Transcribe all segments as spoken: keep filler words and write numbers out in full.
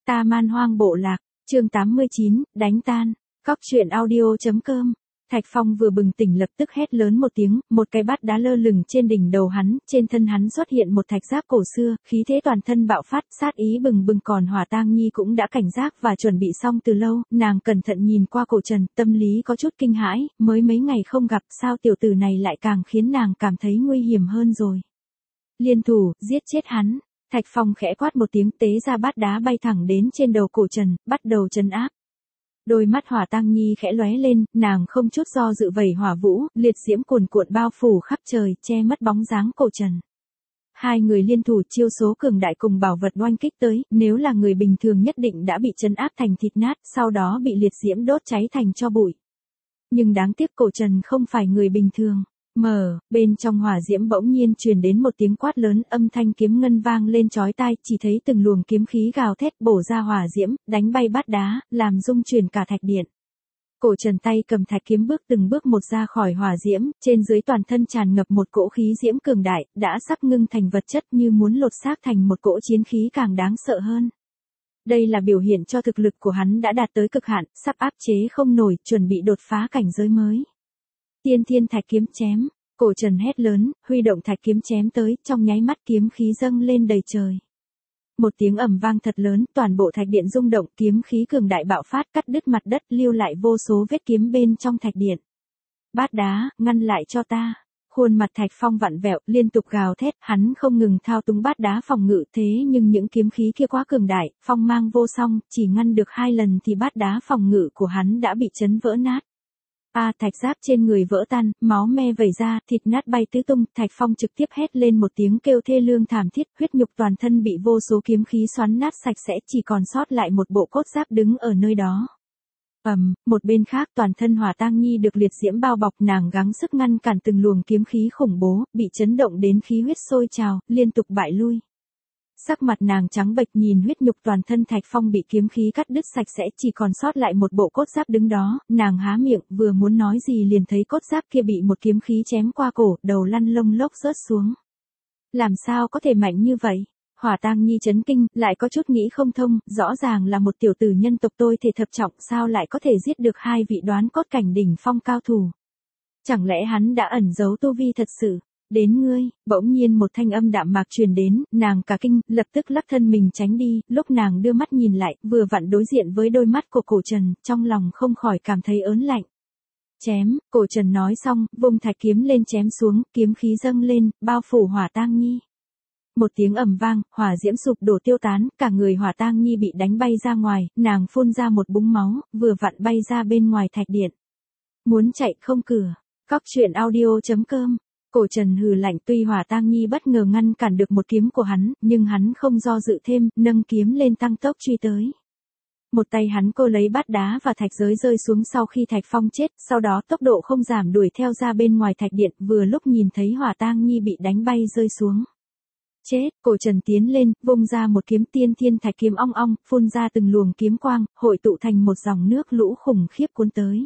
Ta Man Hoang Bộ Lạc, chương tám mươi chín, đánh tan. Cóc truyện audio chấm com. Thạch Phong vừa bừng tỉnh lập tức hét lớn một tiếng, một cái bát đá lơ lửng trên đỉnh đầu hắn, trên thân hắn xuất hiện một thạch giáp cổ xưa, khí thế toàn thân bạo phát, sát ý bừng bừng, còn Hỏa Tang Nhi cũng đã cảnh giác và chuẩn bị xong từ lâu, nàng cẩn thận nhìn qua Cổ Trần, tâm lý có chút kinh hãi, mới mấy ngày không gặp, sao tiểu tử này lại càng khiến nàng cảm thấy nguy hiểm hơn rồi. Liên thủ, giết chết hắn. Thạch Phong khẽ quát một tiếng, tế ra bát đá bay thẳng đến trên đầu Cổ Trần, bắt đầu trấn áp. Đôi mắt Hỏa Tang Nhi khẽ lóe lên, nàng không chút do dự vẩy hỏa vũ, liệt diễm cuồn cuộn bao phủ khắp trời, che mất bóng dáng Cổ Trần. Hai người liên thủ, chiêu số cường đại cùng bảo vật oanh kích tới, nếu là người bình thường nhất định đã bị trấn áp thành thịt nát, sau đó bị liệt diễm đốt cháy thành tro bụi. Nhưng đáng tiếc Cổ Trần không phải người bình thường. Mở, bên trong hỏa diễm bỗng nhiên truyền đến một tiếng quát lớn, âm thanh kiếm ngân vang lên chói tai, chỉ thấy từng luồng kiếm khí gào thét bổ ra hỏa diễm, đánh bay bát đá, làm rung chuyển cả thạch điện. Cổ Trần tay cầm thạch kiếm bước từng bước một ra khỏi hỏa diễm, trên dưới toàn thân tràn ngập một cỗ khí diễm cường đại, đã sắp ngưng thành vật chất như muốn lột xác thành một cỗ chiến khí càng đáng sợ hơn. Đây là biểu hiện cho thực lực của hắn đã đạt tới cực hạn, sắp áp chế không nổi, chuẩn bị đột phá cảnh giới mới. Tiên thiên thạch kiếm chém, Cổ Trần hét lớn, huy động thạch kiếm chém tới, trong nháy mắt kiếm khí dâng lên đầy trời. Một tiếng ầm vang thật lớn, toàn bộ thạch điện rung động, kiếm khí cường đại bạo phát, cắt đứt mặt đất, lưu lại vô số vết kiếm bên trong thạch điện. Bát đá, ngăn lại cho ta. Khuôn mặt Thạch Phong vặn vẹo, liên tục gào thét, hắn không ngừng thao túng bát đá phòng ngự, thế nhưng những kiếm khí kia quá cường đại, phong mang vô song, chỉ ngăn được hai lần thì bát đá phòng ngự của hắn đã bị chấn vỡ nát. A à, thạch giáp trên người vỡ tan, máu me vẩy ra, thịt nát bay tứ tung, Thạch Phong trực tiếp hét lên một tiếng kêu thê lương thảm thiết, huyết nhục toàn thân bị vô số kiếm khí xoắn nát sạch sẽ, chỉ còn sót lại một bộ cốt giáp đứng ở nơi đó. Ầm, um, một bên khác toàn thân Hỏa Tang Nhi được liệt diễm bao bọc, nàng gắng sức ngăn cản từng luồng kiếm khí khủng bố, bị chấn động đến khí huyết sôi trào, liên tục bại lui. Sắc mặt nàng trắng bệch nhìn huyết nhục toàn thân Thạch Phong bị kiếm khí cắt đứt sạch sẽ, chỉ còn sót lại một bộ cốt giáp đứng đó, nàng há miệng, vừa muốn nói gì liền thấy cốt giáp kia bị một kiếm khí chém qua cổ, đầu lăn lông lốc rớt xuống. Làm sao có thể mạnh như vậy? Hỏa Tang Nhi chấn kinh, lại có chút nghĩ không thông, rõ ràng là một tiểu tử nhân tộc tôi thể thập trọng, sao lại có thể giết được hai vị đoán cốt cảnh đỉnh phong cao thủ? Chẳng lẽ hắn đã ẩn giấu tu vi thật sự? Đến ngươi, bỗng nhiên một thanh âm đạm mạc truyền đến, nàng cả kinh, lập tức lắc thân mình tránh đi, lúc nàng đưa mắt nhìn lại, vừa vặn đối diện với đôi mắt của Cổ Trần, trong lòng không khỏi cảm thấy ớn lạnh. Chém, Cổ Trần nói xong, vung thạch kiếm lên chém xuống, kiếm khí dâng lên, bao phủ Hỏa Tang Nhi. Một tiếng ầm vang, hỏa diễm sụp đổ tiêu tán, cả người Hỏa Tang Nhi bị đánh bay ra ngoài, nàng phun ra một búng máu, vừa vặn bay ra bên ngoài thạch điện. Muốn chạy không cửa. Cóc truyện audio chấm com. Cổ Trần hừ lạnh, tuy Hỏa Tang Nhi bất ngờ ngăn cản được một kiếm của hắn, nhưng hắn không do dự thêm, nâng kiếm lên tăng tốc truy tới. Một tay hắn cô lấy bát đá và thạch giới rơi xuống sau khi Thạch Phong chết, sau đó tốc độ không giảm đuổi theo ra bên ngoài thạch điện, vừa lúc nhìn thấy Hỏa Tang Nhi bị đánh bay rơi xuống. Chết, Cổ Trần tiến lên, vung ra một kiếm tiên thiên thạch kiếm ong ong, phun ra từng luồng kiếm quang, hội tụ thành một dòng nước lũ khủng khiếp cuốn tới.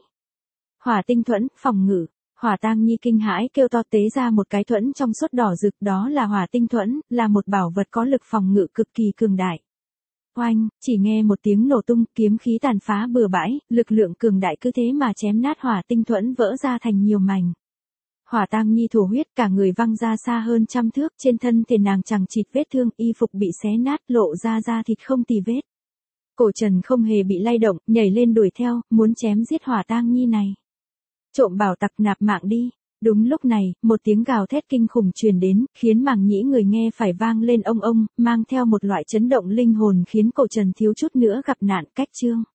Hỏa tinh thuẫn, phòng ngự. Hỏa Tang Nhi kinh hãi kêu to, tế ra một cái thuẫn trong suốt đỏ rực, đó là hỏa tinh thuẫn, là một bảo vật có lực phòng ngự cực kỳ cường đại. Oanh, chỉ nghe một tiếng nổ tung, kiếm khí tàn phá bừa bãi, lực lượng cường đại cứ thế mà chém nát hỏa tinh thuẫn vỡ ra thành nhiều mảnh. Hỏa Tang Nhi thổ huyết, cả người văng ra xa hơn trăm thước, trên thân thể nàng chằng chịt vết thương, y phục bị xé nát, lộ ra da thịt không tì vết. Cổ Trần không hề bị lay động, nhảy lên đuổi theo, muốn chém giết Hỏa Tang Nhi này. Trộm bảo tặc, nạp mạng đi. Đúng lúc này, một tiếng gào thét kinh khủng truyền đến, khiến màng nhĩ người nghe phải vang lên ông ông, mang theo một loại chấn động linh hồn khiến Cổ Trần thiếu chút nữa gặp nạn. Cách chương.